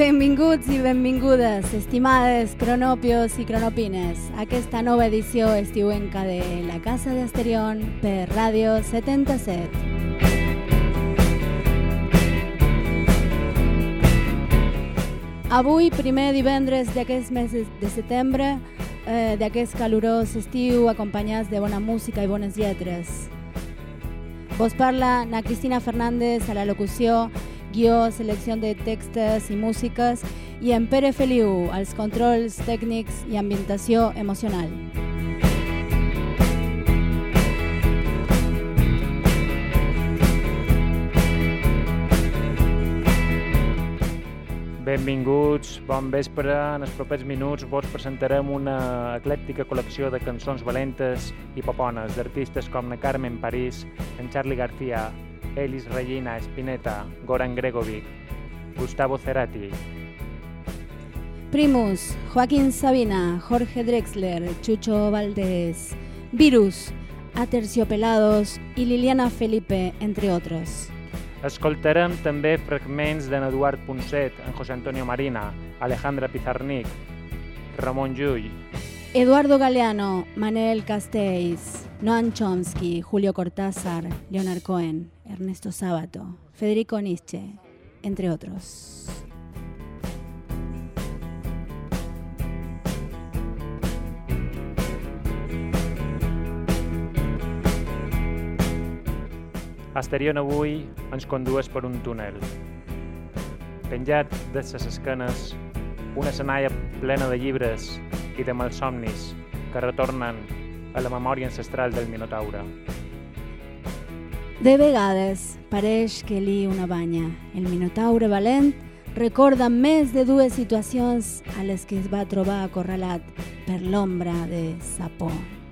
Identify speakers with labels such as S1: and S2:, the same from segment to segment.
S1: Benvinguts i benvingudes, estimades cronopios i cronopines, a aquesta nova edició estiuenca de La Casa d'Asterión per Ràdio 77. Avui, primer divendres d'aquest mes de setembre, d'aquest calorós estiu, acompanyats de bona música i bones lletres. Vos parla na Cristina Fernández a la locució, guió, selecció de textos i músiques, i en Pere Feliu als controls tècnics i ambientació emocional.
S2: Benvinguts, bon vespre. En els propers minuts vos presentarem una eclèctica col·lecció de cançons valentes i popones d'artistes com na Carmen París, en Charly García, Elis Regina, Spinetta, Goran Bregovic, Gustavo Cerati.
S1: Primus, Joaquín Sabina, Jorge Drexler, Chucho Valdés, Virus, Aterciopelados i Liliana Felipe, entre otros.
S2: Escoltarem també fragments d'en Eduard Ponset, en José Antonio Marina, Alejandra Pizarnik, Ramon Llull,
S1: Eduardo Galeano, Manel Castells, Noam Chomsky, Julio Cortázar, Leonard Cohen, Ernesto Sábato, Federico Nietzsche, entre otros.
S2: Asterión avui ens condueix per un túnel. Penjat de ses esquenes, una senaia plena de llibres i de malsomnis que retornen a la memòria ancestral del Minotaure.
S1: De vegades pareix que li una banya. El Minotaure valent recorda més de dues situacions a les que es va trobar acorralat per l'ombra de Sapó.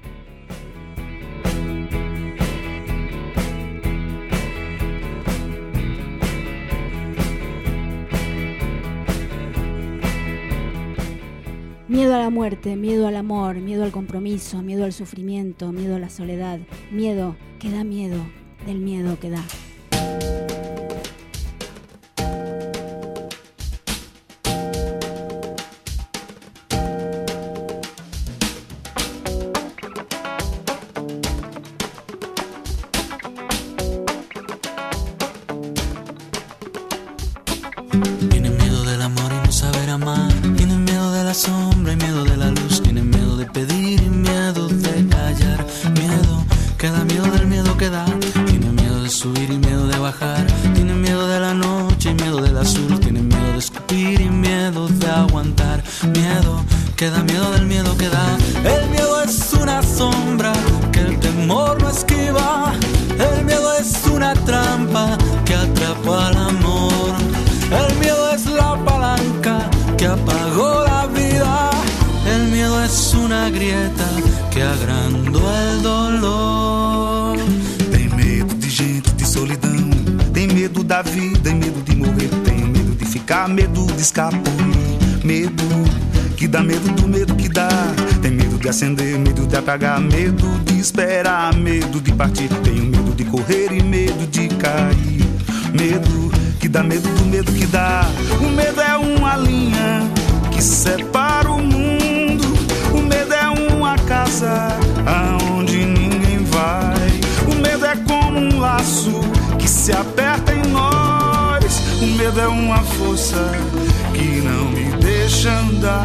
S1: Miedo a la muerte, miedo al amor, miedo al compromiso, miedo al sufrimiento, miedo a la soledad, miedo que da miedo, del miedo que da.
S3: Tienen miedo del amor y no saber amar, tienen miedo de la sombra y miedo de la luz, tienen miedo de pedir y miedo de callar, miedo que da miedo del miedo que da, tienen miedo de subir y miedo de bajar, tienen miedo de la noche y miedo del azul, tienen miedo de escupir y miedo de aguantar, miedo que da miedo del miedo que da. El miedo es una sombra que el temor no esquiva, el miedo es una trampa que atrapa al amor, el miedo es la palanca que apagó la vida, el miedo es una grieta que agrandou el dolor.
S4: Tem medo de gente, de solidão, tem medo da vida e medo de morrer, tem medo de ficar, medo de escapulir, medo que dá medo do medo que dá, tem medo de acender, medo de apagar, medo de esperar, medo de partir, tenho medo de correr e medo de cair, medo que dá medo do medo que dá. O medo é uma linha que separa o mundo, o medo é uma casa aonde ninguém vai, o medo é como um laço que se aperta em nós, o medo é uma força que não me deixa andar.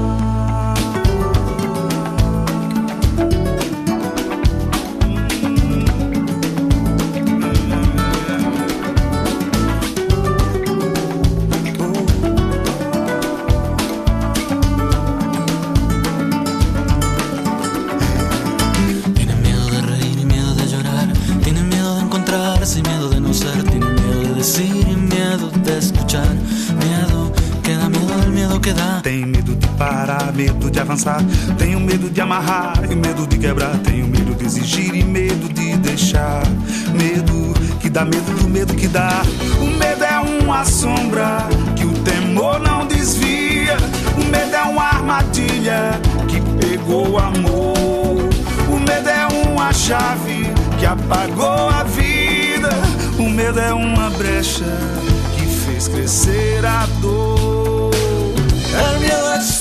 S4: Tenho medo de parar, medo de avançar, tenho medo de amarrar e medo de quebrar, tenho medo de exigir e medo de deixar, medo que dá medo do medo que dá. O medo é uma sombra que o temor não desvia, o medo é uma armadilha que pegou o amor, o medo é uma chave que apagou a vida, o medo é uma brecha que fez crescer a dor.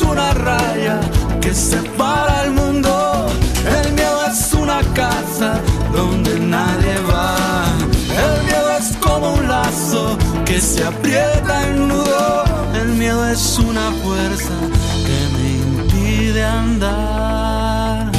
S3: una raya que separa el mundo. El miedo es una casa donde nadie va. El miedo es como un lazo que se aprieta en nudo. El miedo es una fuerza que me impide andar.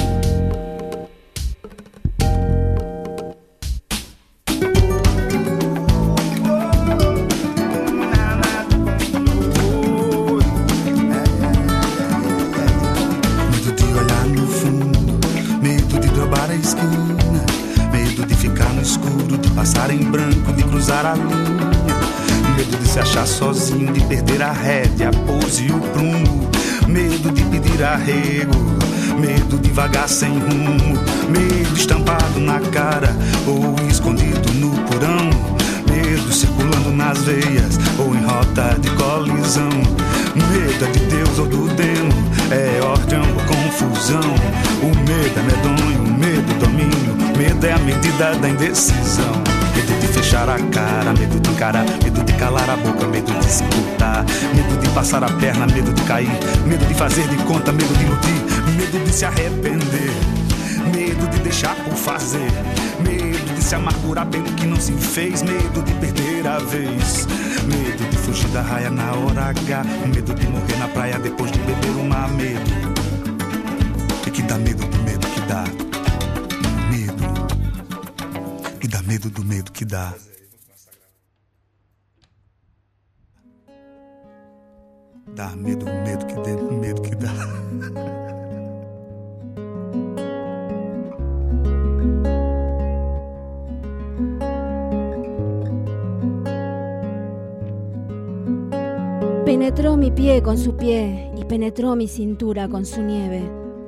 S4: Medo de olhar no fundo, medo de dobrar a esquina, medo de ficar no escuro, de passar em branco, de cruzar a linha. Medo de se achar sozinho, de perder a rédea, a pose e o prumo. Medo de pedir arrego, medo de vagar sem rumo. Medo estampado na cara ou escondido no porão. Medo circulando nas veias ou em rota de colisão. Medo é de Deus ou do demo, é ordem ou confusão. O medo é medonho, o medo domínio, medo é a medida da indecisão. Medo de fechar a cara, medo de encarar, medo de calar a boca, medo de escutar, medo de passar a perna, medo de cair, medo de fazer de conta, medo de iludir, medo de se arrepender, medo de deixar por fazer, medo de se amargurar pelo que não se fez, medo de perder a vez, medo de fugir da raia na hora H, medo de morrer na praia depois de beber uma. Medo e que dá medo do medo que dá. E dá medo do medo que dá. Dá medo do medo que dá, medo que dá.
S1: Penetró mi pie con su pie y penetró mi cintura con su nieve.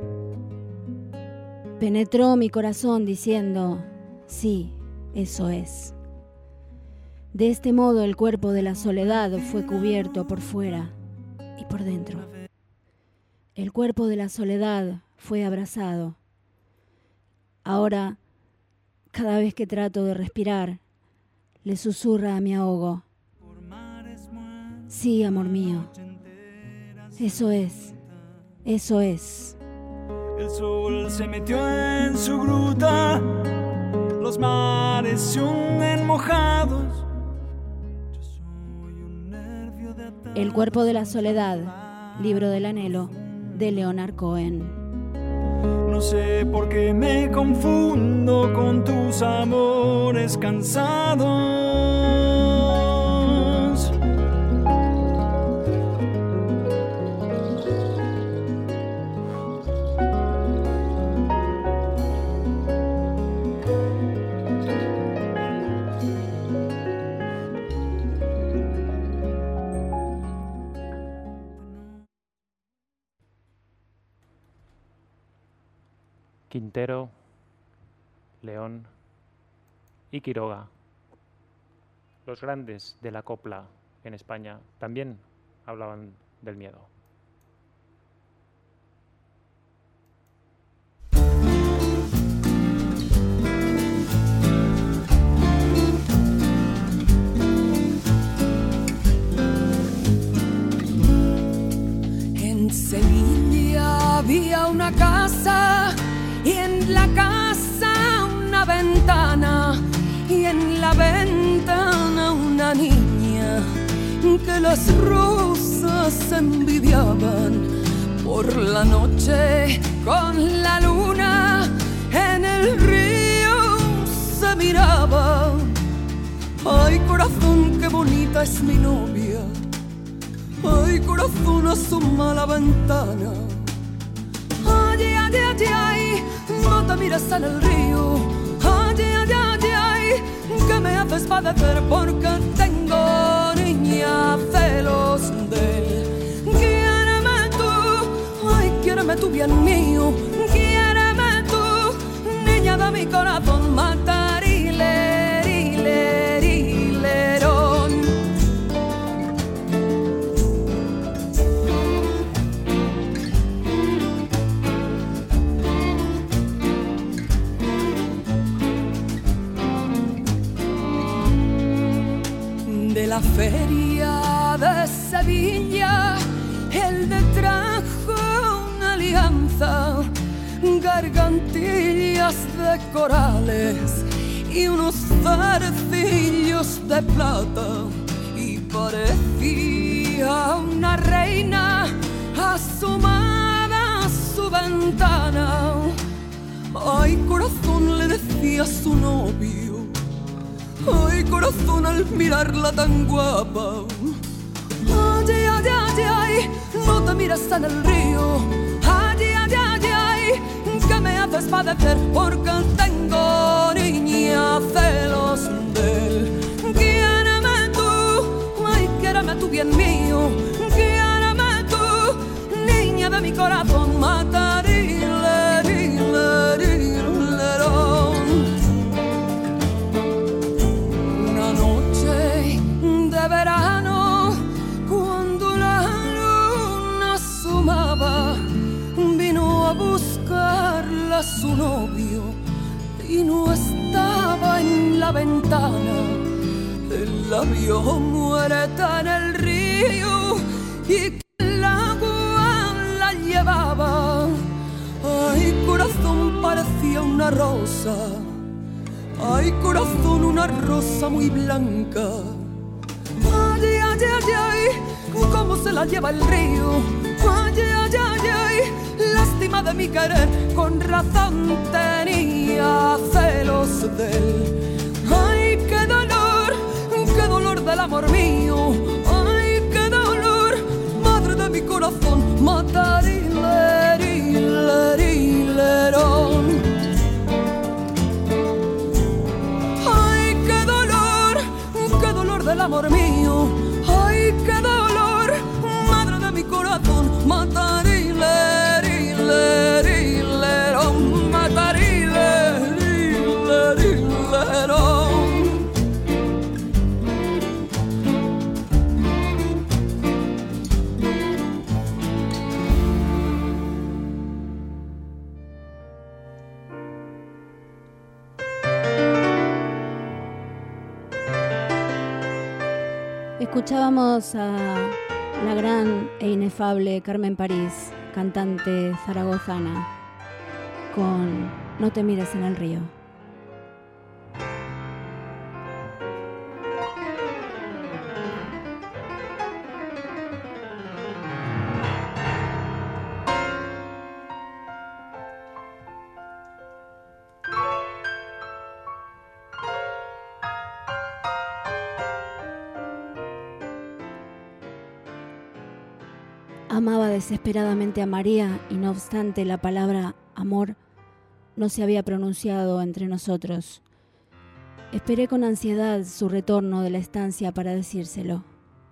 S1: Penetró mi corazón diciendo, sí, eso es. De este modo el cuerpo de la soledad fue cubierto por fuera y por dentro. El cuerpo de la soledad fue abrazado. Ahora, cada vez que trato de respirar, le susurra a mi ahogo. Sí, amor mío. Eso es. Eso es.
S5: El sol se metió en su gruta. Los mares se hunden mojados. Yo soy un nervio de atar.
S1: El cuerpo de la soledad, libro del anhelo, de Leonard Cohen.
S5: No sé por qué me confundo con tus amores cansados.
S2: Quintero, León y Quiroga, los grandes de la copla en España, también hablaban del miedo.
S6: En Sevilla había una casa y en la casa una ventana y en la ventana una niña que las rosas envidiaban. Por la noche con la luna en el río se miraba. Ay, corazón, qué bonita es mi novia. Ay, corazón, asoma la ventana. Ay, ay, ay, ay, no te mires en el río. Ay, ay, ay, ay, que me haces padecer porque tengo, niña, celos de él. Quiéreme tú, ay, quiéreme tú, bien mío. Quiéreme tú, niña de mi corazón, matarile, rile, rilerón. De la feria de Sevilla, él me trajo alianza, gargantillas de corales y unos zarcillos de plata, y parecía una reina asomada a su ventana. Ay, corazón, le decía su novio, ay, corazón, al mirarla tan guapa. Ay, ay, ay, ay, no te mires en el río. Ay, ay, ay, ay, que me haces padecer porque tengo, niña, celos de él. Quiéreme tú, ay, quiéreme tú, bien mío. Quiéreme tú, niña de mi corazón, matarile. Una noche de verano, cuando la luna asomaba, vino a buscarla su novio y no estaba en la ventana. Él la vio muerta en el río y el agua la llevaba. Ay, corazón, parecía una rosa. Ay, corazón, una rosa muy blanca. Ay, ay, ay, ay, cómo se la lleva el río. Ay, ay, ay, ay, lástima de mi querer, con razón tenía celos de él. Ay, qué dolor del amor mío. Ay, qué dolor, madre de mi corazón, matarile, lerón. Ay, qué dolor del amor mío. Ay, qué dolor, madre de mi corazón, matarile, lerón, matarile, lerón.
S1: Escuchábamos a la gran e inefable Carmen París, cantante zaragozana, con No te mires en el río. Amaba desesperadamente a María y no obstante la palabra amor no se había pronunciado entre nosotros. Esperé con ansiedad su retorno de la estancia para decírselo.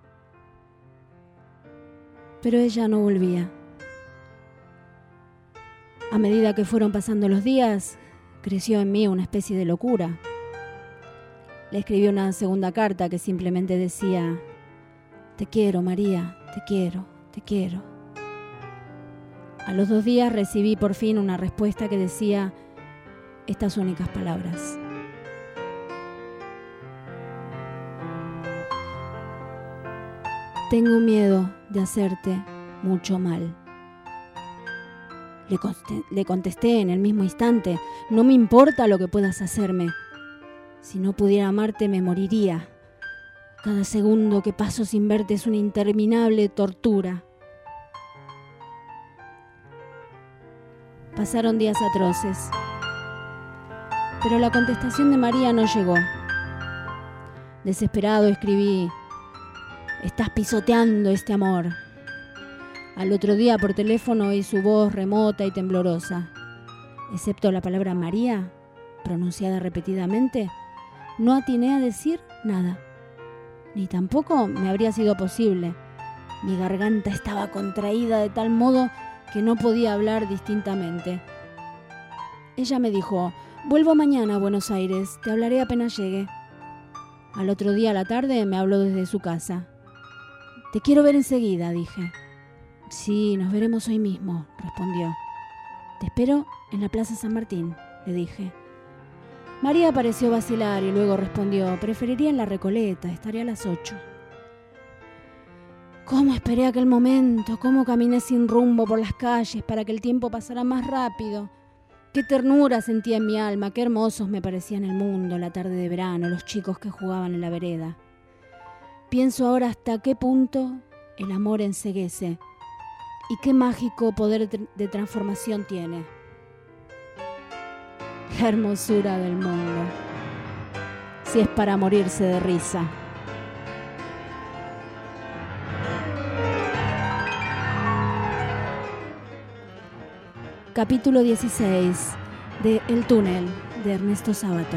S1: Pero ella no volvía. A medida que fueron pasando los días, creció en mí una especie de locura. Le escribí una segunda carta que simplemente decía: te quiero, María, te quiero. Te quiero. A los 2 días recibí por fin una respuesta que decía estas únicas palabras: tengo miedo de hacerte mucho mal. Le contesté en el mismo instante: no me importa lo que puedas hacerme. Si no pudiera amarte me moriría. Cada segundo que paso sin verte es una interminable tortura. Pasaron días atroces, pero la contestación de María no llegó. Desesperado escribí: estás pisoteando este amor. Al otro día por teléfono oí su voz remota y temblorosa. Excepto la palabra María, pronunciada repetidamente, no atiné a decir nada. Ni tampoco me habría sido posible. Mi garganta estaba contraída de tal modo que no podía hablar distintamente. Ella me dijo: vuelvo mañana a Buenos Aires, te hablaré apenas llegue. Al otro día a la tarde me habló desde su casa. Te quiero ver enseguida, dije. Sí, nos veremos hoy mismo, respondió. Te espero en la Plaza San Martín, le dije. María pareció vacilar y luego respondió: preferiría en la Recoleta, estaré a las 8. Cómo esperé aquel momento, cómo caminé sin rumbo por las calles para que el tiempo pasara más rápido. Qué ternura sentía en mi alma, qué hermosos me parecían el mundo, la tarde de verano, los chicos que jugaban en la vereda. Pienso ahora hasta qué punto el amor enceguece y qué mágico poder de transformación tiene. La hermosura del mundo, si es para morirse de risa. Capítulo 16 de El túnel, de Ernesto Sábato.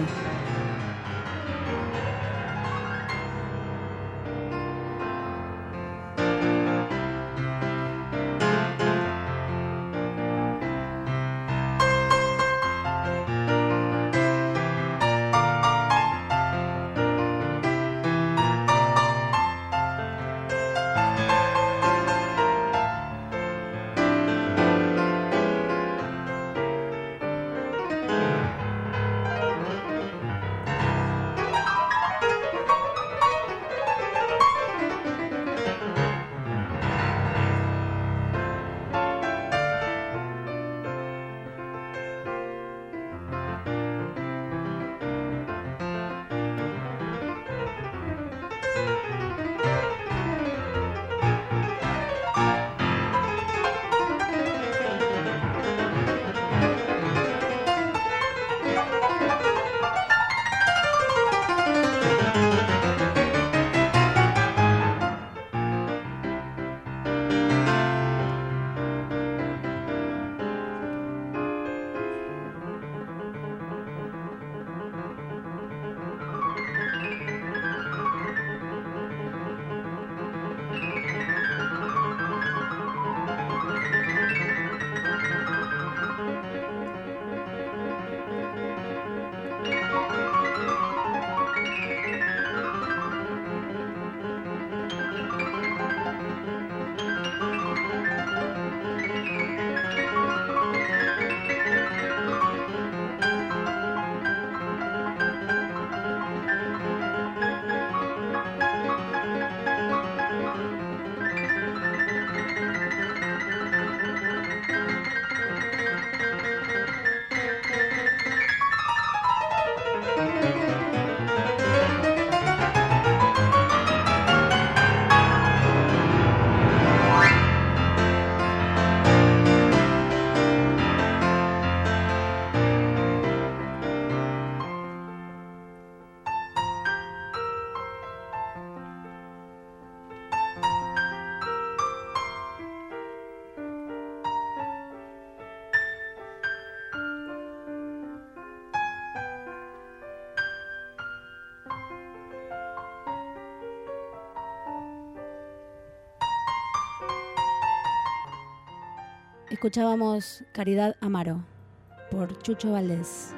S1: Escuchábamos Caridad Amaro por Chucho Valdés.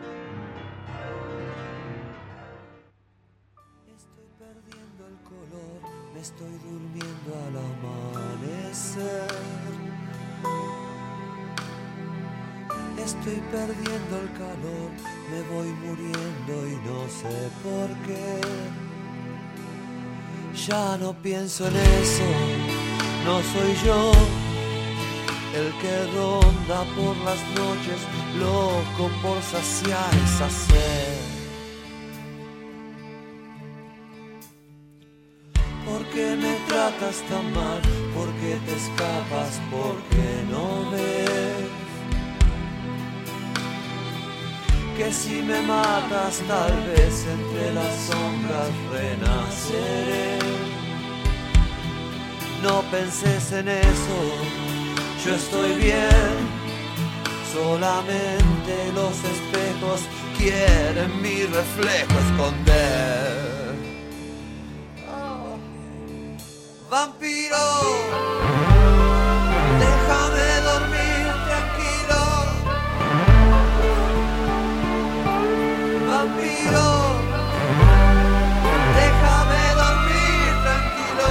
S7: Estoy perdiendo el color, me estoy durmiendo al amanecer. Estoy perdiendo el calor, me voy muriendo y no sé por qué. Ya no pienso en eso, no soy yo el que ronda por las noches, loco por saciar esa sed. ¿Por qué me tratas tan mal? ¿Por qué te escapas? ¿Por qué no ves? Que si me matas tal vez entre las sombras renaceré. No penses en eso, yo estoy bien, solamente los espejos quieren mi reflejo esconder. Oh. Vampiro, déjame dormir tranquilo. Vampiro, déjame dormir tranquilo.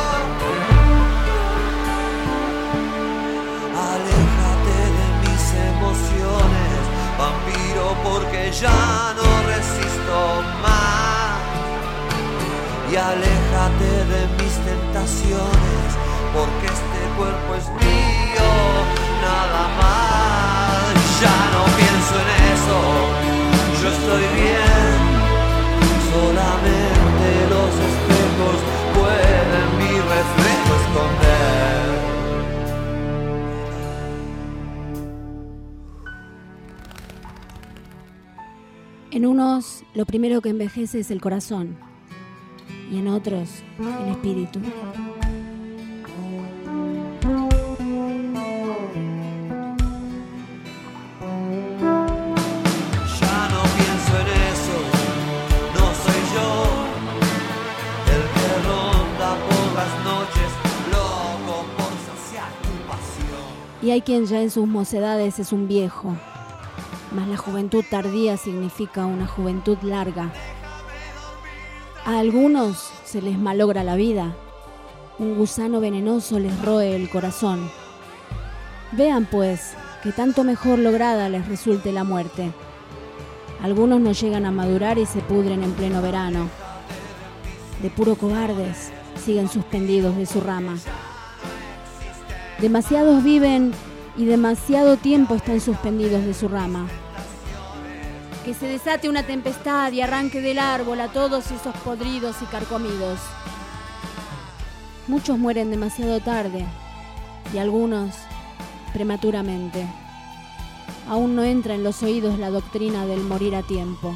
S7: Aléjate de mis emociones, vampiro, porque ya no resisto más. Y aléjate de mis tentaciones, porque este cuerpo es mío, nada más. Ya no pienso en eso, yo estoy bien. Solamente los espejos pueden mi reflejo esconder.
S1: En unos, lo primero que envejece es el corazón, y en otros, el espíritu.
S7: Ya no pienso en eso, no soy yo el que ronda por las noches, loco por saciar tu pasión.
S1: Y hay quien ya en sus mocedades es un viejo, mas la juventud tardía significa una juventud larga. A algunos se les malogra la vida, un gusano venenoso les roe el corazón. Vean pues que tanto mejor lograda les resulte la muerte. Algunos no llegan a madurar y se pudren en pleno verano. De puro cobardes siguen suspendidos de su rama. Demasiados viven y demasiado tiempo están suspendidos de su rama. Que se desate una tempestad y arranque del árbol a todos esos podridos y carcomidos. Muchos mueren demasiado tarde y algunos prematuramente. Aún no entra en los oídos la doctrina del morir a tiempo.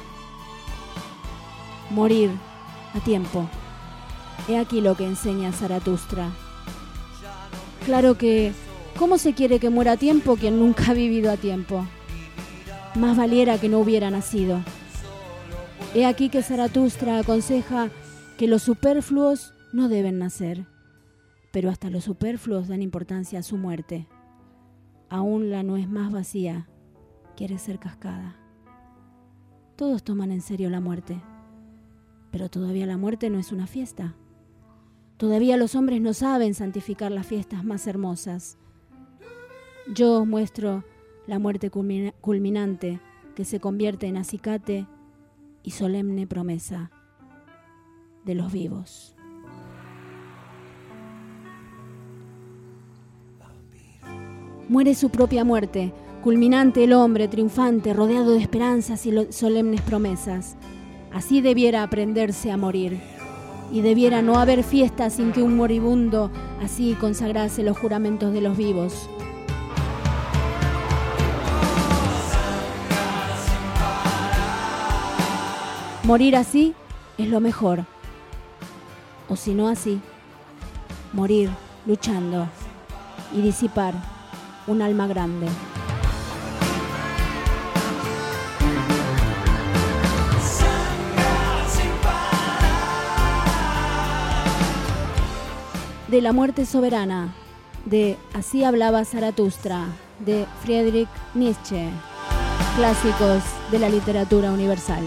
S1: Morir a tiempo. He aquí lo que enseña Zaratustra. Claro que, ¿cómo se quiere que muera a tiempo quien nunca ha vivido a tiempo? Más valiera que no hubiera nacido. He aquí que Zaratustra aconseja que los superfluos no deben nacer, pero hasta los superfluos dan importancia a su muerte. Aún la nuez más vacía quiere ser cascada. Todos toman en serio la muerte, pero todavía la muerte no es una fiesta. Todavía los hombres no saben santificar las fiestas más hermosas. Yo os muestro la muerte culminante que se convierte en acicate y solemne promesa de los vivos. Muere su propia muerte, culminante el hombre, triunfante, rodeado de esperanzas y solemnes promesas. Así debiera aprenderse a morir, y debiera no haber fiesta sin que un moribundo así consagrase los juramentos de los vivos. Morir así es lo mejor, o si no así, morir luchando y disipar un alma grande. De la muerte soberana, de Así hablaba Zaratustra, de Friedrich Nietzsche, clásicos de la literatura universal.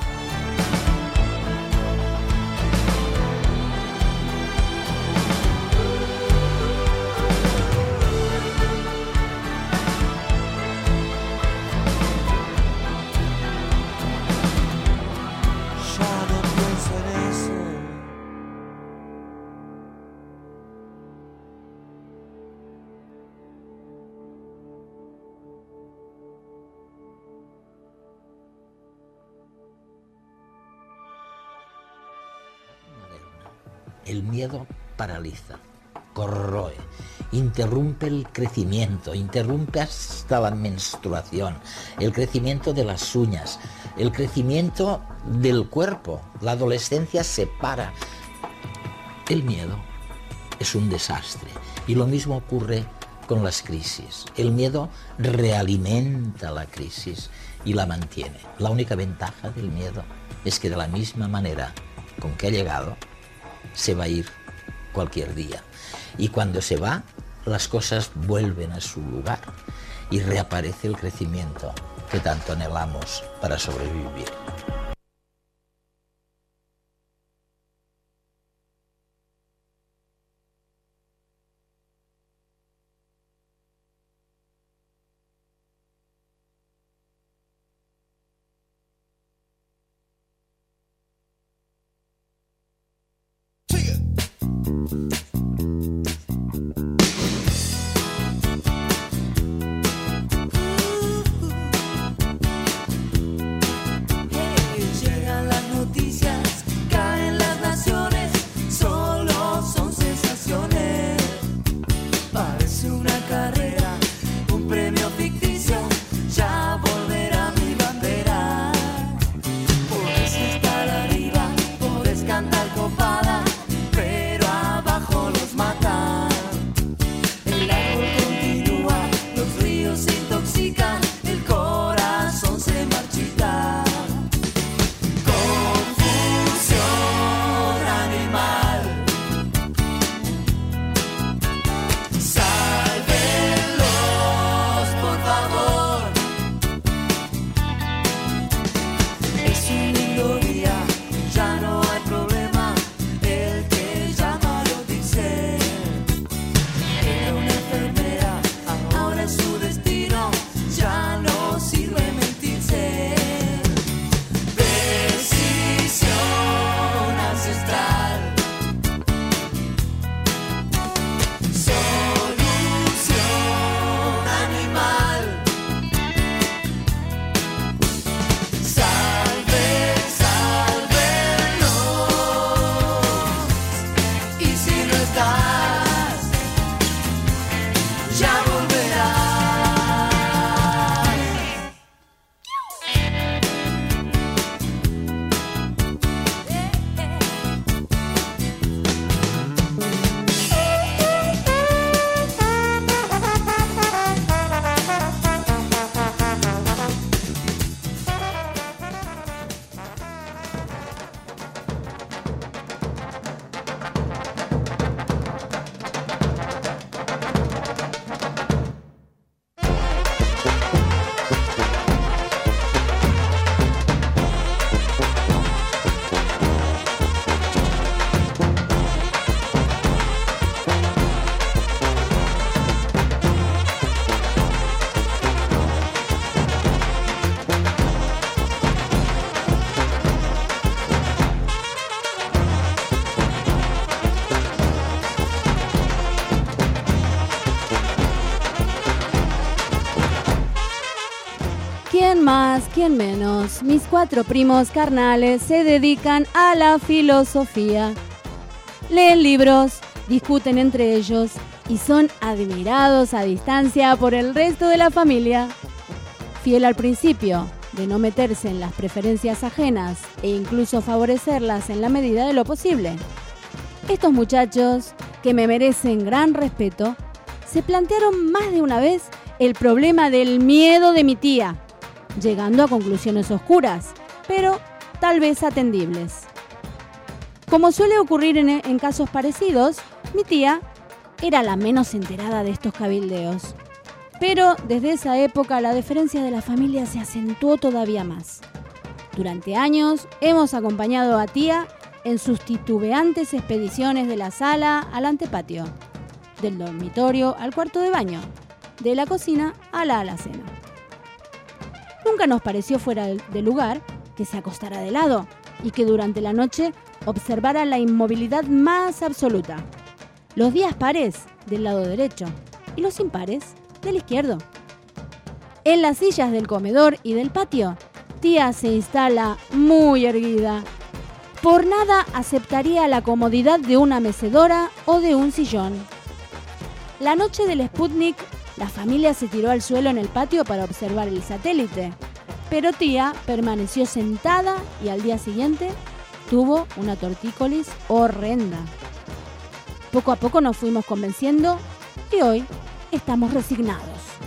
S8: El miedo paraliza, corroe, interrumpe el crecimiento, interrumpe hasta la menstruación, el crecimiento de las uñas, el crecimiento del cuerpo. La adolescencia se para. El miedo es un desastre y lo mismo ocurre con las crisis. El miedo realimenta la crisis y la mantiene. La única ventaja del miedo es que de la misma manera con que ha llegado, se va a ir cualquier día. Y cuando se va, las cosas vuelven a su lugar y reaparece el crecimiento que tanto anhelamos para sobrevivir.
S1: más, quién menos. Mis 4 primos carnales se dedican a la filosofía. Leen libros, discuten entre ellos y son admirados a distancia por el resto de la familia. Fiel al principio de no meterse en las preferencias ajenas e incluso favorecerlas en la medida de lo posible. Estos muchachos, que me merecen gran respeto, se plantearon más de una vez el problema del miedo de mi tía, llegando a conclusiones oscuras, pero tal vez atendibles. Como suele ocurrir en casos parecidos, mi tía era la menos enterada de estos cabildeos. Pero desde esa época la deferencia de la familia se acentuó todavía más. Durante años hemos acompañado a tía en sus titubeantes expediciones de la sala al antepatio, del dormitorio al cuarto de baño, de la cocina a la alacena. Nunca nos pareció fuera de lugar que se acostara de lado y que durante la noche observara la inmovilidad más absoluta. Los días pares del lado derecho y los impares del izquierdo. En las sillas del comedor y del patio, tía se instala muy erguida. Por nada aceptaría la comodidad de una mecedora o de un sillón. La noche del Sputnik, la familia se tiró al suelo en el patio para observar el satélite, pero tía permaneció sentada y al día siguiente tuvo una tortícolis horrenda. Poco a poco nos fuimos convenciendo y hoy estamos resignados.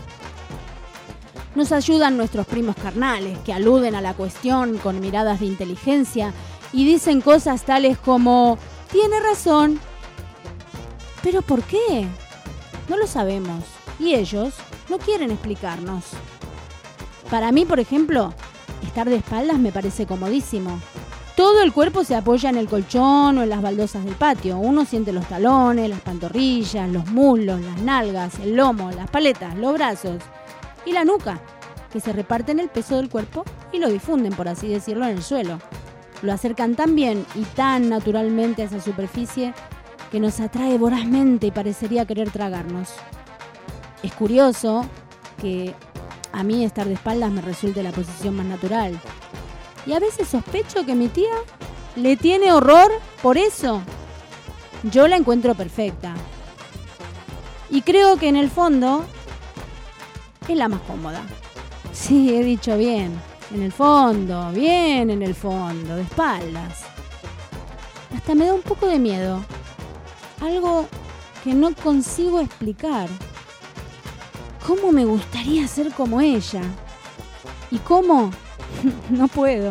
S1: Nos ayudan nuestros primos carnales, que aluden a la cuestión con miradas de inteligencia y dicen cosas tales como: tiene razón. ¿Pero por qué? No lo sabemos y ellos no quieren explicarnos. Para mí, por ejemplo, estar de espaldas me parece comodísimo. Todo el cuerpo se apoya en el colchón o en las baldosas del patio. Uno siente los talones, las pantorrillas, los muslos, las nalgas, el lomo, las paletas, los brazos y la nuca, que se reparten el peso del cuerpo y lo difunden, por así decirlo, en el suelo. Lo acercan tan bien y tan naturalmente a esa superficie que nos atrae vorazmente y parecería querer tragarnos. Es curioso que a mí estar de espaldas me resulte la posición más natural. Y a veces sospecho que mi tía le tiene horror por eso. Yo la encuentro perfecta. Y creo que en el fondo es la más cómoda. Sí, he dicho bien. En el fondo, bien en el fondo, de espaldas. Hasta me da un poco de miedo. Algo que no consigo explicar. ¿Cómo me gustaría ser como ella? ¿Y cómo? No puedo.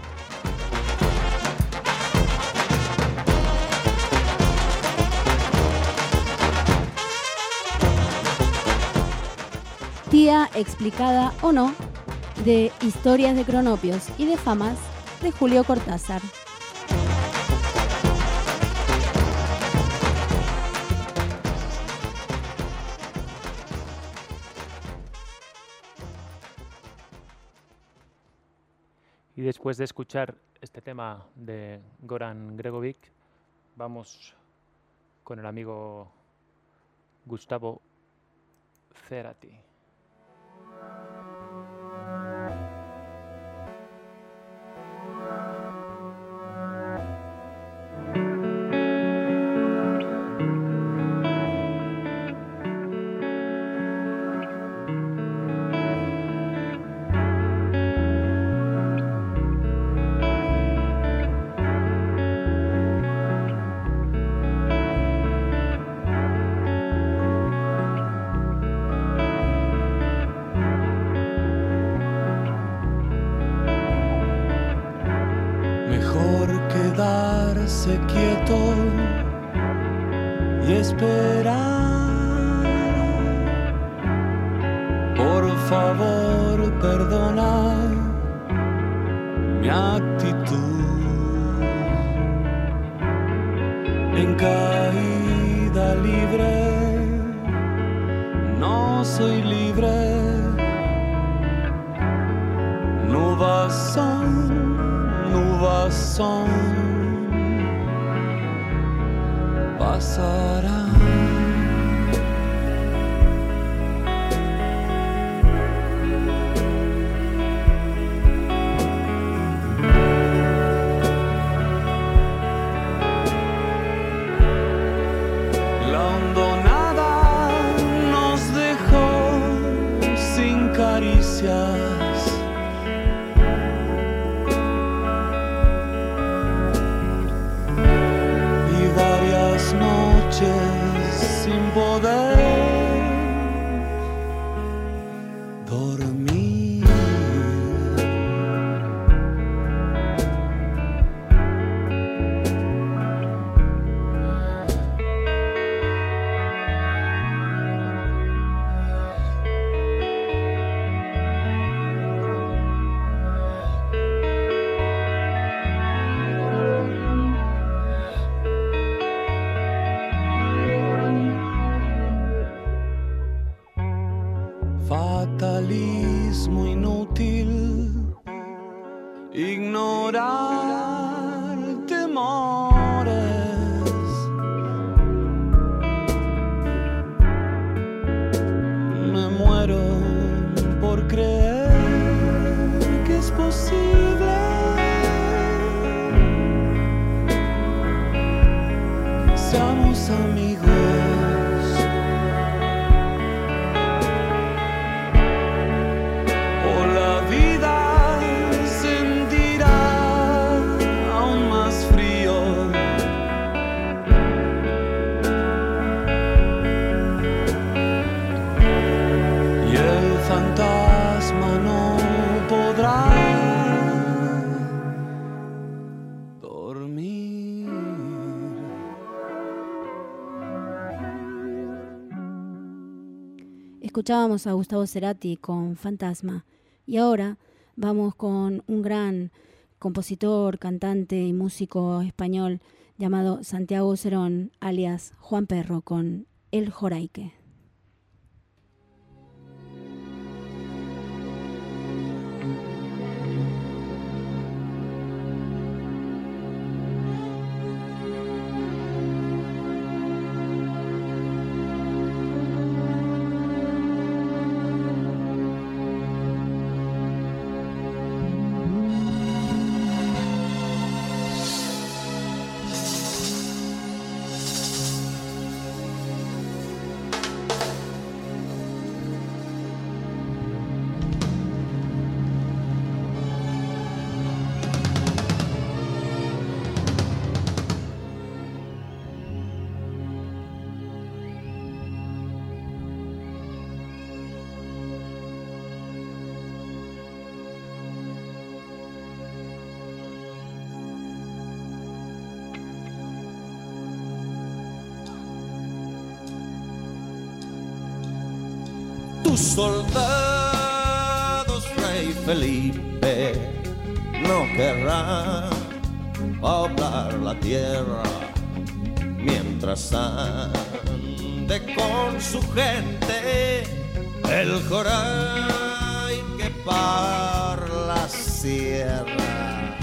S1: Tía explicada o no, de Historias de Cronopios y de Famas de Julio Cortázar.
S2: Y después de escuchar este tema de Goran Bregović, vamos con el amigo Gustavo Cerati.
S5: Quedarse quieto y esperar. Por favor, perdona mi actitud en caída libre. No soy libre. Nuvas son, pasarán.
S7: caricias. Y varias noches sin poder dormir. Fatalismo inútil, ignorar temores, me muero por creer que es posible. Seamos amigos. Fantasma no podrá dormir.
S1: Escuchábamos a Gustavo Cerati con Fantasma y ahora vamos con un gran compositor, cantante y músico español llamado Santiago Cerón, alias Juan Perro, con El Joraique.
S9: Tus soldados, rey Felipe, no querrán poblar la tierra mientras ande con su gente el Joraique par la sierra.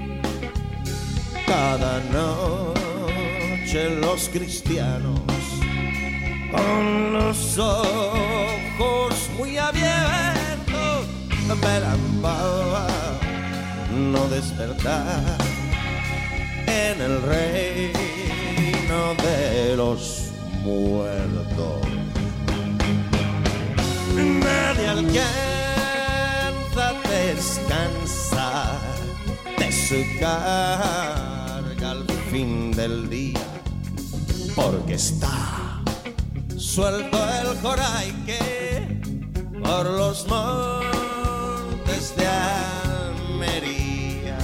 S9: Cada noche los cristianos con los ojos muy abiertos velan para no despertar en el reino de los muertos. Nadie alcanza a descansar de su carga al fin del día, porque está suelto el Joraique por los montes de Almería.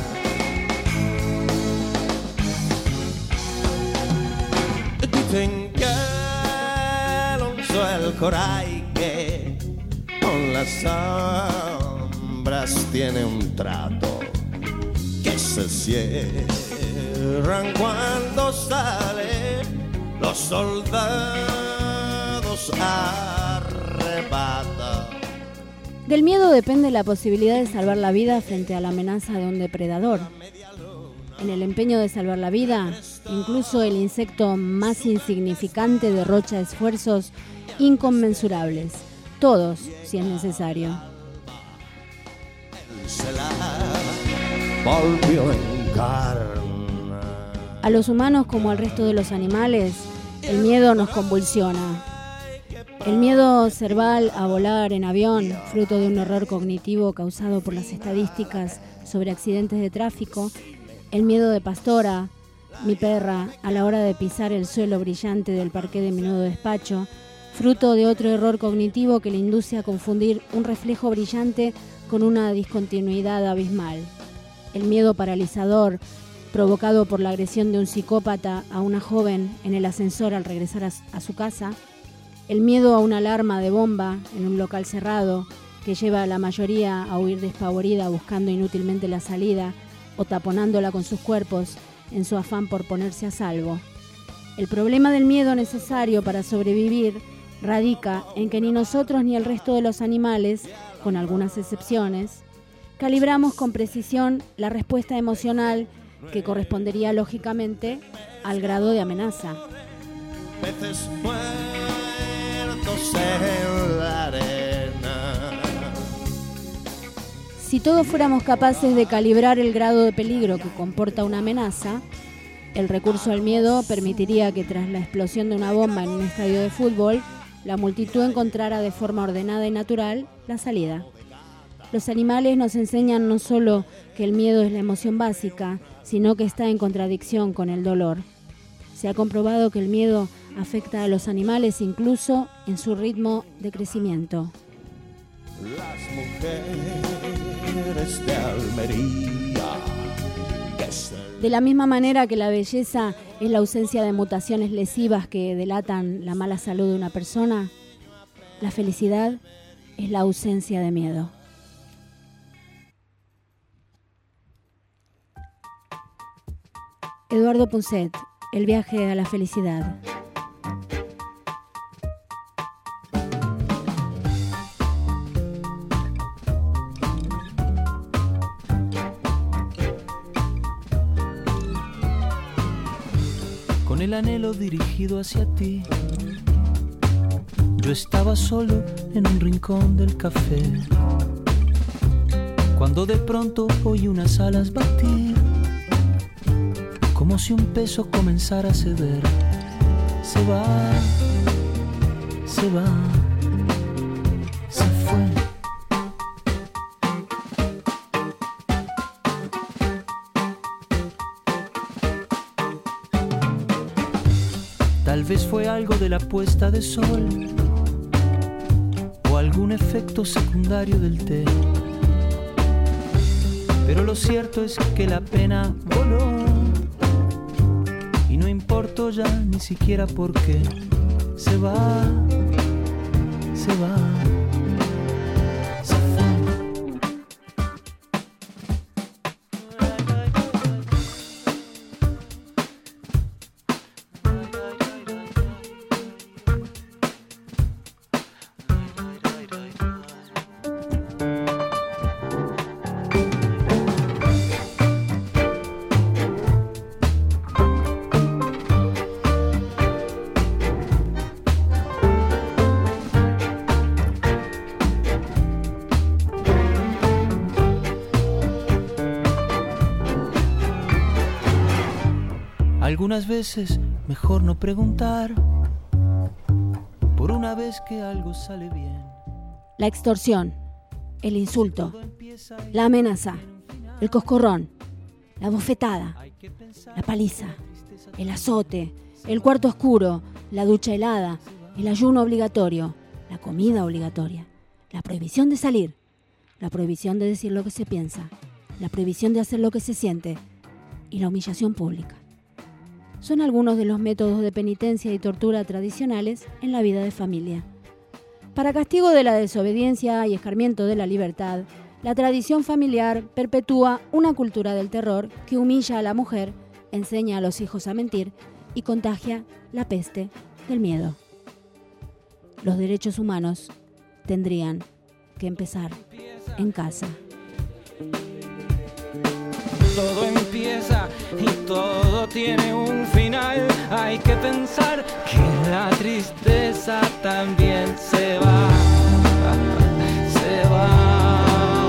S9: Dicen que Alonso el Joraique con las sombras tiene un trato, que se cierran cuando salen los soldados arrebata.
S1: Del miedo depende la posibilidad de salvar la vida frente a la amenaza de un depredador. En el empeño de salvar la vida, incluso el insecto más insignificante derrocha esfuerzos inconmensurables, todos si es necesario. A los humanos como al resto de los animales, el miedo nos convulsiona. El miedo cerval a volar en avión, fruto de un error cognitivo causado por las estadísticas sobre accidentes de tráfico. El miedo de Pastora, mi perra, a la hora de pisar el suelo brillante del parqué de mi nuevo despacho, fruto de otro error cognitivo que le induce a confundir un reflejo brillante con una discontinuidad abismal. El miedo paralizador, provocado por la agresión de un psicópata a una joven en el ascensor al regresar a su casa. El miedo a una alarma de bomba en un local cerrado que lleva a la mayoría a huir despavorida buscando inútilmente la salida o taponándola con sus cuerpos en su afán por ponerse a salvo. El problema del miedo necesario para sobrevivir radica en que ni nosotros ni el resto de los animales, con algunas excepciones, calibramos con precisión la respuesta emocional que correspondería lógicamente al grado de amenaza.
S9: Peces muertos en la arena.
S1: Si todos fuéramos capaces de calibrar el grado de peligro que comporta una amenaza, el recurso al miedo permitiría que tras la explosión de una bomba en un estadio de fútbol, la multitud encontrara de forma ordenada y natural la salida. Los animales nos enseñan no solo que el miedo es la emoción básica, sino que está en contradicción con el dolor. Se ha comprobado que el miedo afecta a los animales incluso en su ritmo de crecimiento.
S9: Las mujeres de Almería.
S1: De la misma manera que la belleza es la ausencia de mutaciones lesivas que delatan la mala salud de una persona, la felicidad es la ausencia de miedo. Eduardo Punset, El viaje a la felicidad.
S3: Con el anhelo dirigido hacia ti, yo estaba solo en un rincón del café, cuando de pronto oí unas alas batir, como si un peso comenzara a ceder. Se va, se va, se fue. Tal vez fue algo de la puesta de sol o algún efecto secundario del té, pero lo cierto es que la pena voló y no importó ya ni siquiera por qué. Se va, se va, se fue. Algunas veces mejor no preguntar, por una vez que algo sale bien.
S1: La extorsión, el insulto, la amenaza, el coscorrón, la bofetada, la paliza, el azote, el cuarto oscuro, la ducha helada, el ayuno obligatorio, la comida obligatoria, la prohibición de salir, la prohibición de decir lo que se piensa, la prohibición de hacer lo que se siente y la humillación pública. Son algunos de los métodos de penitencia y tortura tradicionales en la vida de familia. Para castigo de la desobediencia y escarmiento de la libertad, la tradición familiar perpetúa una cultura del terror que humilla a la mujer, enseña a los hijos a mentir y contagia la peste del miedo. Los derechos humanos tendrían que empezar en casa.
S10: Todo empieza y todo tiene un final. Hay que pensar que la tristeza también se va,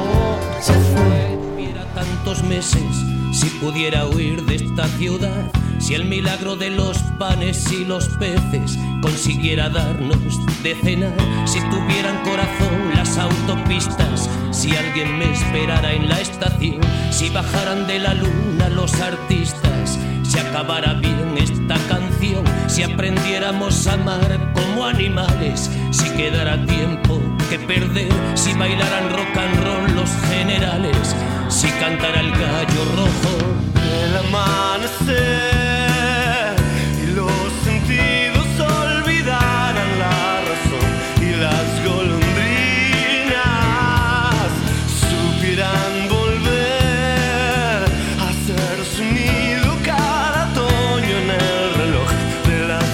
S3: se fue. Si tuviera tantos meses, si pudiera huir de esta ciudad,
S11: Si el milagro de los panes y los peces consiguiera darnos de cenar, si tuvieran corazón las autopistas, si alguien me esperara en la estación, si bajaran de la luna los artistas, si acabara bien esta canción, si aprendiéramos a amar como animales, si quedara tiempo que perder, si bailaran rock and roll los generales, si cantara el gallo rojo.
S7: El amanecer y los sentidos olvidaran la razón y las golondrinas supieran volver a hacer su nido cada otoño en el reloj de las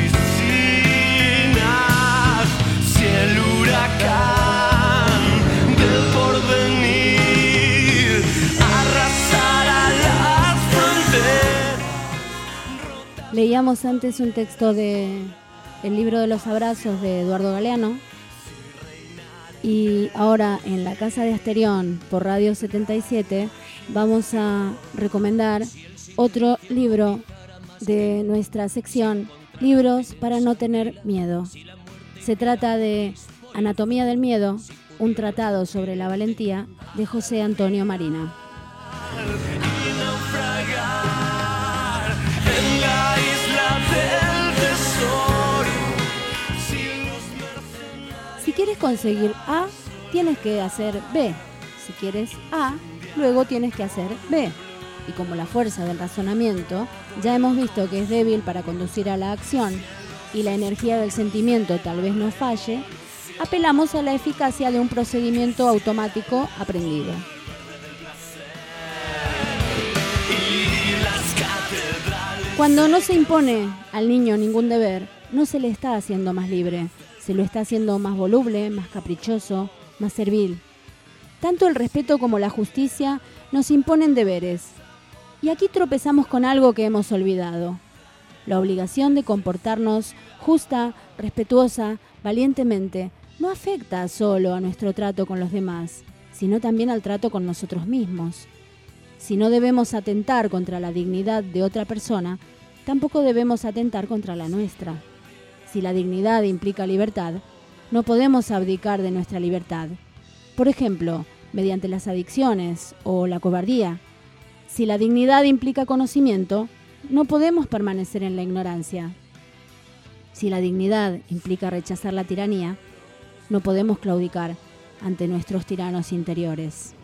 S7: oficinas. Si el huracán del porvenir arrasara las fronteras.
S1: Leíamos antes un texto de El libro de los abrazos de Eduardo Galeano, y ahora en La Casa de Asterión por Radio 77 vamos a recomendar otro libro de nuestra sección Libros para no tener miedo. Se trata de Anatomía del miedo, un tratado sobre la valentía de José Antonio Marina.
S7: En la isla del tesoro.
S1: Si quieres conseguir A, tienes que hacer B. Si quieres A, luego tienes que hacer B. Y como la fuerza del razonamiento ya hemos visto que es débil para conducir a la acción y la energía del sentimiento tal vez nos falle, apelamos a la eficacia de un procedimiento automático aprendido. Cuando no se impone al niño ningún deber, no se le está haciendo más libre, se lo está haciendo más voluble, más caprichoso, más servil. Tanto el respeto como la justicia nos imponen deberes. Y aquí tropezamos con algo que hemos olvidado: la obligación de comportarnos justa, respetuosa, valientemente, no afecta solo a nuestro trato con los demás, sino también al trato con nosotros mismos. Si no debemos atentar contra la dignidad de otra persona, tampoco debemos atentar contra la nuestra. Si la dignidad implica libertad, no podemos abdicar de nuestra libertad. Por ejemplo, mediante las adicciones o la cobardía. Si la dignidad implica conocimiento, no podemos permanecer en la ignorancia. Si la dignidad implica rechazar la tiranía, no podemos claudicar ante nuestros tiranos interiores.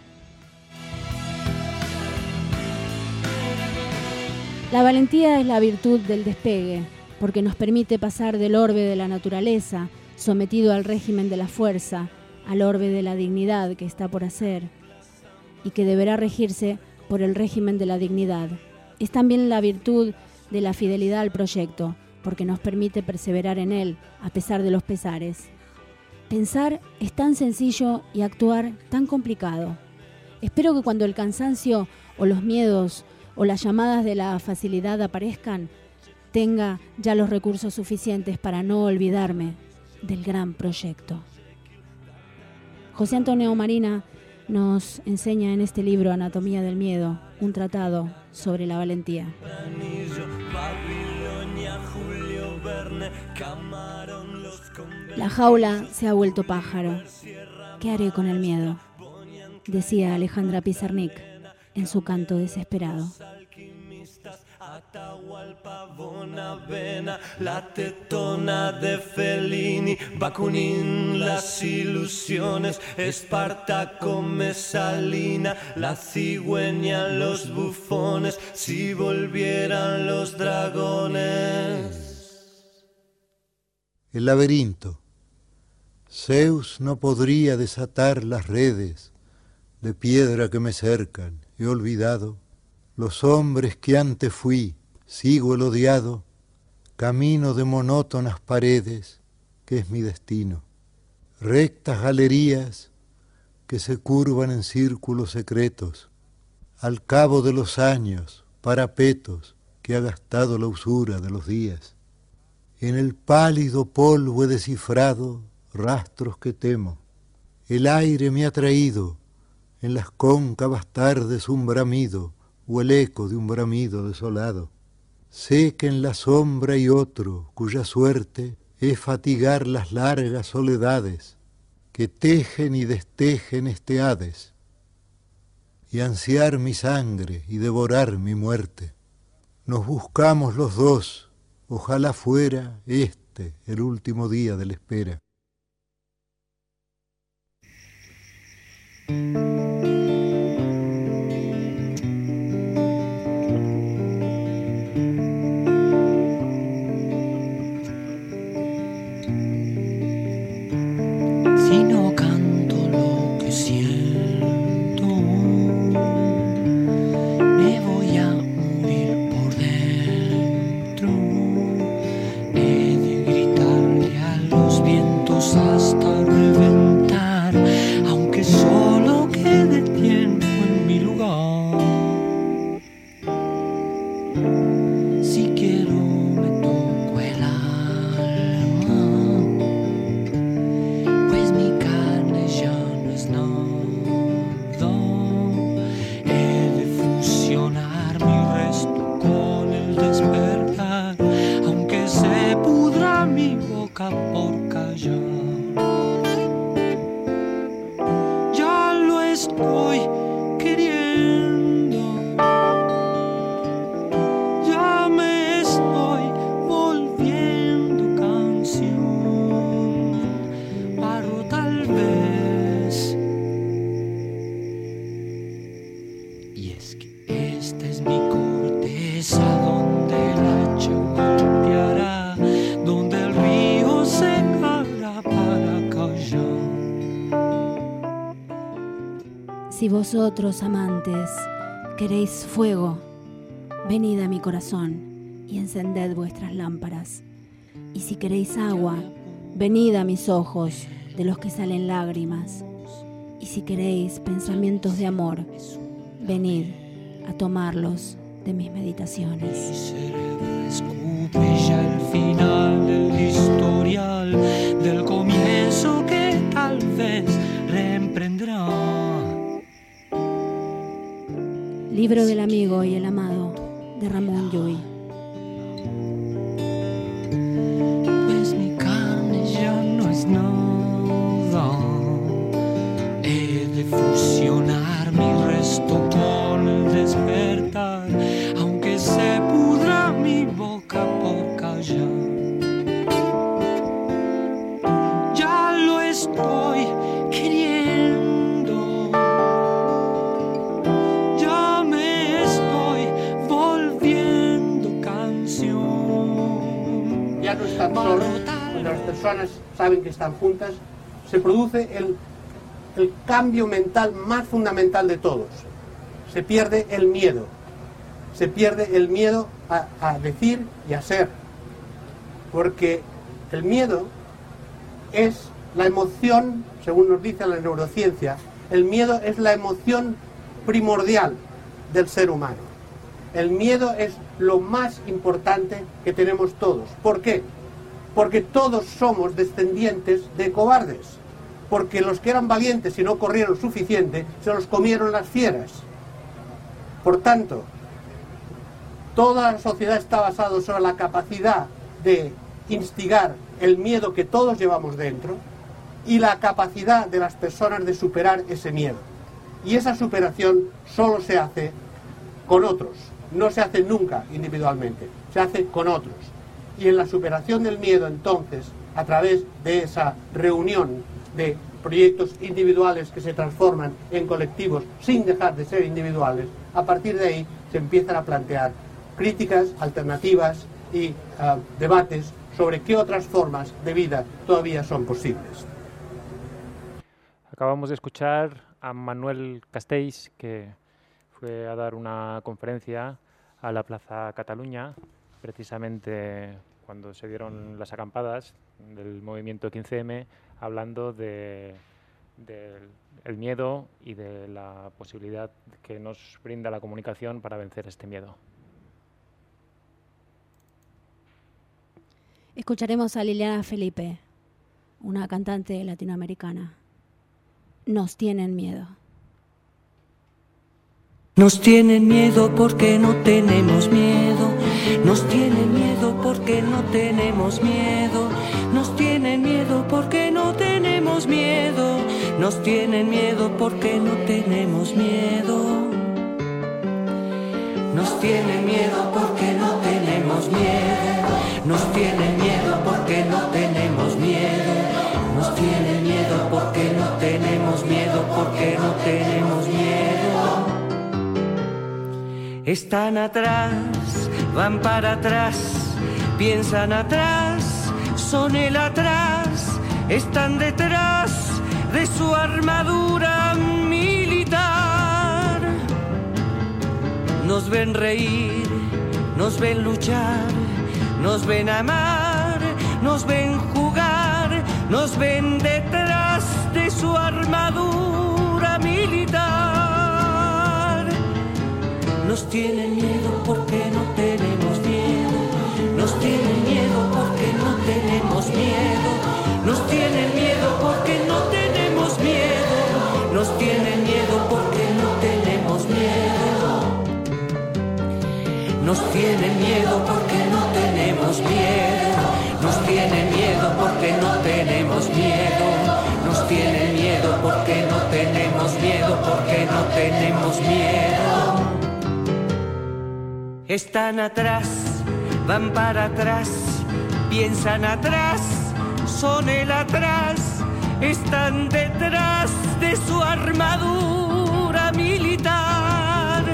S1: La valentía es la virtud del despegue, porque nos permite pasar del orbe de la naturaleza, sometido al régimen de la fuerza, al orbe de la dignidad que está por hacer, y que deberá regirse por el régimen de la dignidad. Es también la virtud de la fidelidad al proyecto, porque nos permite perseverar en él, a pesar de los pesares. Pensar es tan sencillo y actuar tan complicado. Espero que cuando el cansancio o los miedos o las llamadas de la facilidad aparezcan, tenga ya los recursos suficientes para no olvidarme del gran proyecto. José Antonio Marina nos enseña en este libro Anatomía del miedo, un tratado sobre la valentía. La jaula se ha vuelto pájaro. ¿Qué haré con el miedo?, decía Alejandra Pizarnik en su canto desesperado.
S7: Atahualpa, Bonavena, la tetona de Fellini, Bakunin, las ilusiones, Espartaco, Mesalina, la cigüeña, los bufones, si volvieran los dragones.
S12: El laberinto. Zeus no podría desatar las redes de piedra que me cercan. He olvidado los hombres que antes fui, sigo el odiado camino de monótonas paredes que es mi destino. Rectas galerías que se curvan en círculos secretos, al cabo de los años, parapetos que ha gastado la usura de los días. En el pálido polvo he descifrado rastros que temo. El aire me ha traído en las cóncavas tardes un bramido o el eco de un bramido desolado. Sé que en la sombra hay otro cuya suerte es fatigar las largas soledades que tejen y destejen este Hades, y ansiar mi sangre y devorar mi muerte. Nos buscamos los dos, ojalá fuera este el último día de la espera.
S13: Hasta reventar, aunque solo quede tiempo en mi lugar. Si quiero me toco el alma, pues mi carne ya no es nada. He de fusionar mi resto con el despertar, aunque se pudra mi boca por callar. Estoy queriendo, ya me estoy volviendo canción, barro tal vez. Y es que esta es mi corteza donde la hacha golpeará, donde el río secará para callar.
S1: Si vosotros, amantes, queréis fuego, venid a mi corazón y encended vuestras lámparas. Y si queréis agua, venid a mis ojos, de los que salen lágrimas. Y si queréis pensamientos de amor, venid a tomarlos de mis meditaciones.
S13: Mi cerebro escupe ya el final del historial, del comienzo que tal vez reemprendrá.
S1: Libro del amigo y el amado, de Ramón Llull.
S13: Pues mi carne ya no es nada. He de fusionar mi resto con el despertar, aunque se pudra mi boca por callar. Ya lo estoy queriendo.
S14: Ya no están solos, cuando las personas saben que están juntas, se produce el cambio mental más fundamental de todos. Se pierde el miedo. Se pierde el miedo a decir y a ser. Porque el miedo es la emoción, según nos dice la neurociencia, el miedo es la emoción primordial del ser humano. El miedo es lo más importante que tenemos todos. ¿Por qué? Porque todos somos descendientes de cobardes. Porque los que eran valientes y no corrieron suficiente, se los comieron las fieras. Por tanto, toda la sociedad está basada sobre la capacidad de instigar el miedo que todos llevamos dentro y la capacidad de las personas de superar ese miedo. Y esa superación solo se hace con otros. No se hace nunca individualmente, se hace con otros. Y en la superación del miedo, entonces, a través de esa reunión de proyectos individuales que se transforman en colectivos sin dejar de ser individuales, a partir de ahí se empiezan a plantear críticas, alternativas y debates sobre qué otras formas de vida todavía son posibles.
S2: Acabamos de escuchar a Manuel Castells, que fue a dar una conferencia a la Plaza Cataluña, precisamente cuando se dieron las acampadas del movimiento 15M, hablando del miedo y de la posibilidad que nos brinda la comunicación para vencer este miedo.
S1: Escucharemos a Liliana Felipe, una cantante latinoamericana. Nos tienen miedo.
S6: Nos tienen miedo porque no tenemos miedo.
S13: Nos tienen miedo porque no tenemos miedo. Nos tienen miedo porque no tenemos miedo. Nos tienen miedo porque no tenemos miedo. Nos tienen miedo porque no tenemos miedo. Nos tienen miedo porque no tenemos miedo. Nos tienen miedo porque no tenemos miedo, porque no tenemos miedo. Están atrás, van para atrás, piensan atrás, son el atrás, están detrás de su armadura militar. Nos ven reír, nos ven luchar, nos ven amar, nos ven jugar, nos ven detrás de su armadura militar. Nos tienen miedo porque no tenemos miedo. Nos tienen miedo porque no tenemos miedo. Nos tienen miedo porque no tenemos miedo. Nos tienen miedo porque no tenemos miedo. Nos tienen miedo porque no tenemos miedo. Nos tienen miedo porque no tenemos miedo. Nos tienen miedo porque no tenemos miedo, porque no tenemos miedo. Están atrás, van para atrás, piensan atrás, son el atrás, están detrás de su armadura militar.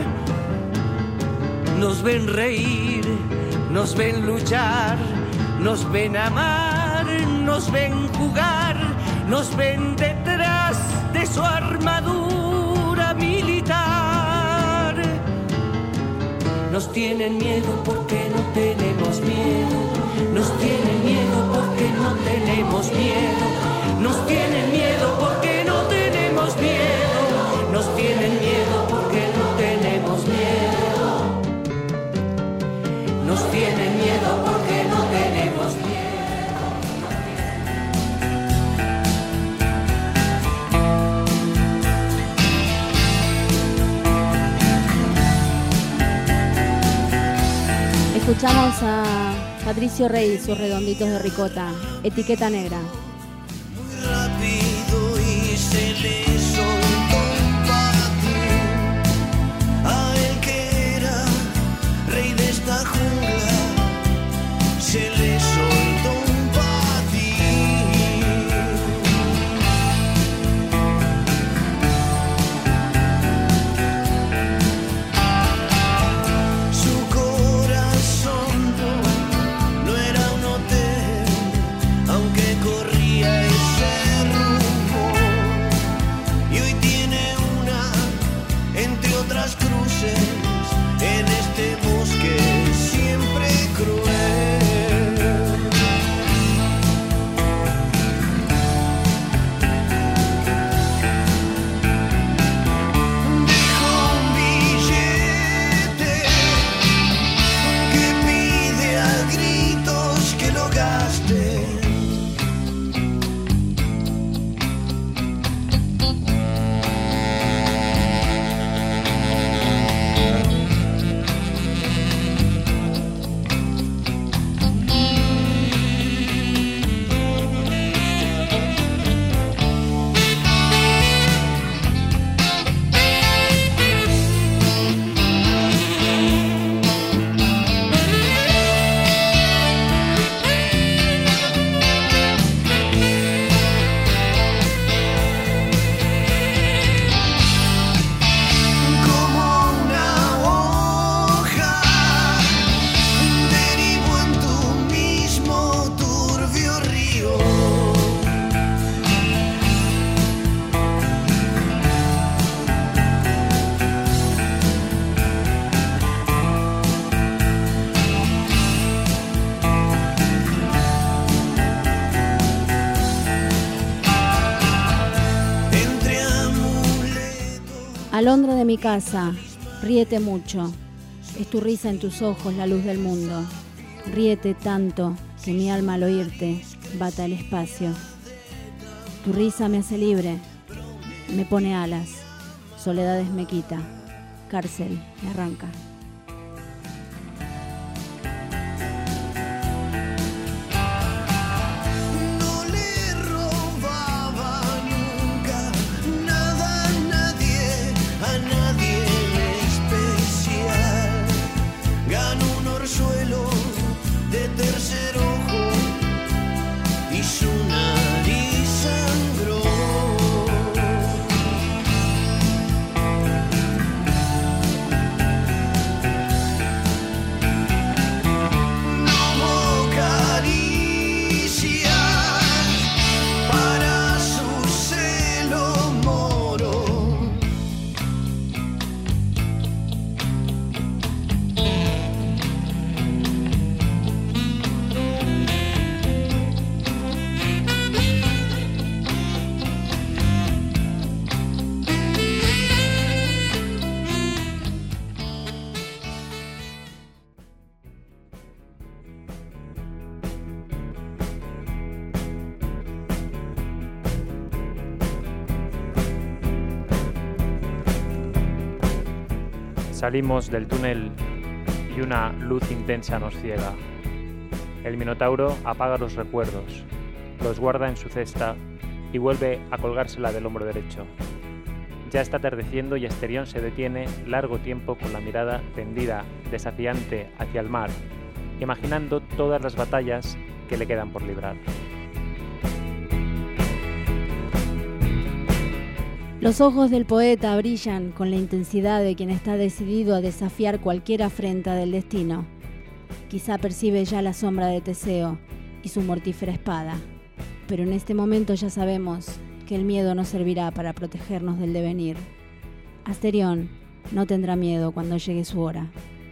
S13: Nos ven reír, nos ven luchar, nos ven amar, nos ven jugar, nos ven detrás de su armadura militar. Nos tienen miedo porque no tenemos miedo. Nos tienen miedo porque no tenemos miedo. Nos tienen miedo porque no tenemos miedo. Nos tienen miedo porque no tenemos miedo. Nos tienen miedo porque no tenemos miedo.
S1: Escuchamos a Patricio Rey y sus redonditos de ricota, Etiqueta Negra.
S3: Rápido y se le soltó un patín a el que era rey de esta jungla. Se le soltó un en este bosque siempre cruel. Dejó un billete que pide a gritos que lo gaste.
S1: Alondra de mi casa, ríete mucho. Es tu risa en tus ojos la luz del mundo. Ríete tanto que mi alma al oírte bata el espacio. Tu risa me hace libre, me pone alas. Soledades me quita, cárcel me arranca.
S2: Salimos del túnel y una luz intensa nos ciega. El Minotauro apaga los recuerdos, los guarda en su cesta y vuelve a colgársela del hombro derecho. Ya está atardeciendo y Asterión se detiene largo tiempo con la mirada tendida, desafiante hacia el mar, imaginando todas las batallas que le quedan por librar.
S1: Los ojos del poeta brillan con la intensidad de quien está decidido a desafiar cualquier afrenta del destino. Quizá percibe ya la sombra de Teseo y su mortífera espada, pero en este momento ya sabemos que el miedo no servirá para protegernos del devenir. Asterión no tendrá miedo cuando llegue su hora.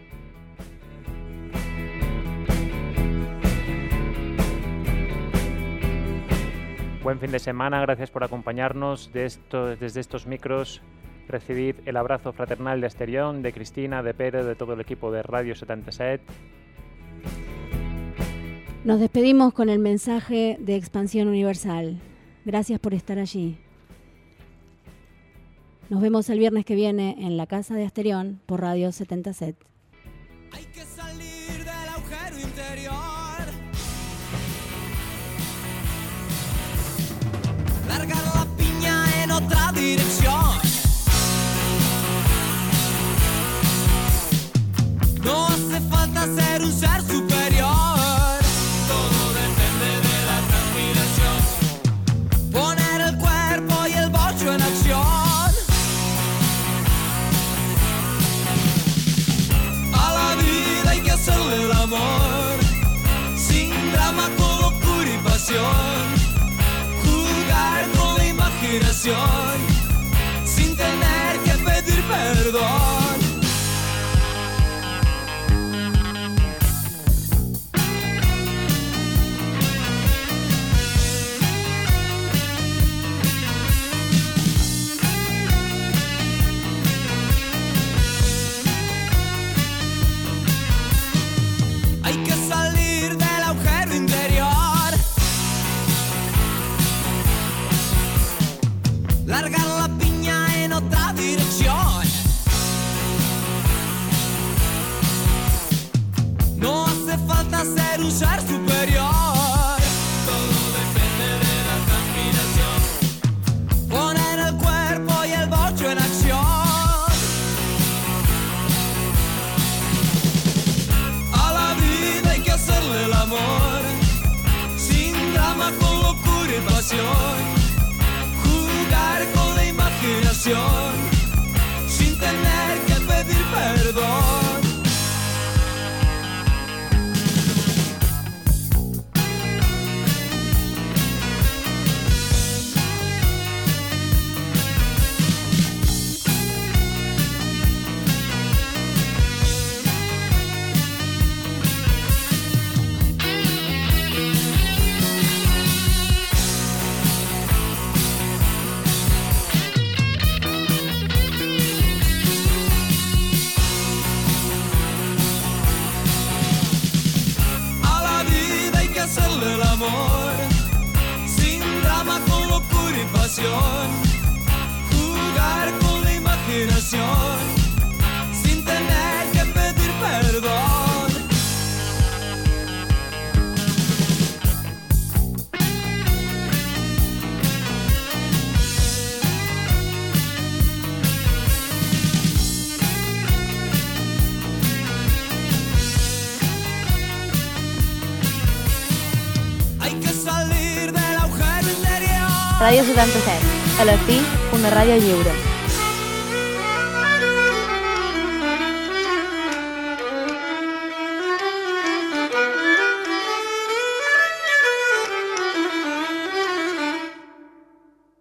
S2: Buen fin de semana, gracias por acompañarnos desde estos micros. Recibid el abrazo fraternal de Asterión, de Cristina, de Pere, de todo el equipo de Radio 77.
S1: Nos despedimos con el mensaje de Expansión Universal. Gracias por estar allí. Nos vemos el viernes que viene en la casa de Asterión por Radio 77.
S15: Hay que salir del agujero interior. Largar la piña en otra dirección. No hace falta ser un ser superior. Todo depende de la transpiración. Poner el cuerpo y el bocho en acción. A la vida hay que hacerle el amor. Sin drama, con locura y pasión. Con la imaginación, sin tener que pedir perdón. Hay que salir del agujero interior. Largar la piña en otra dirección. No hace falta ser un ser superior. Todo depende de la transpiración. Poner el cuerpo y el bocho en acción. A la vida hay que hacerle el amor. Sin drama, con locura y pasión. Con la imaginación, sin tener que pedir perdón. Hacerle el amor, sin drama, con locura y pasión. Jugar con la imaginación, sin tener que pedir perdón.
S16: Ràdio 77, a la fi, una ràdio lliure.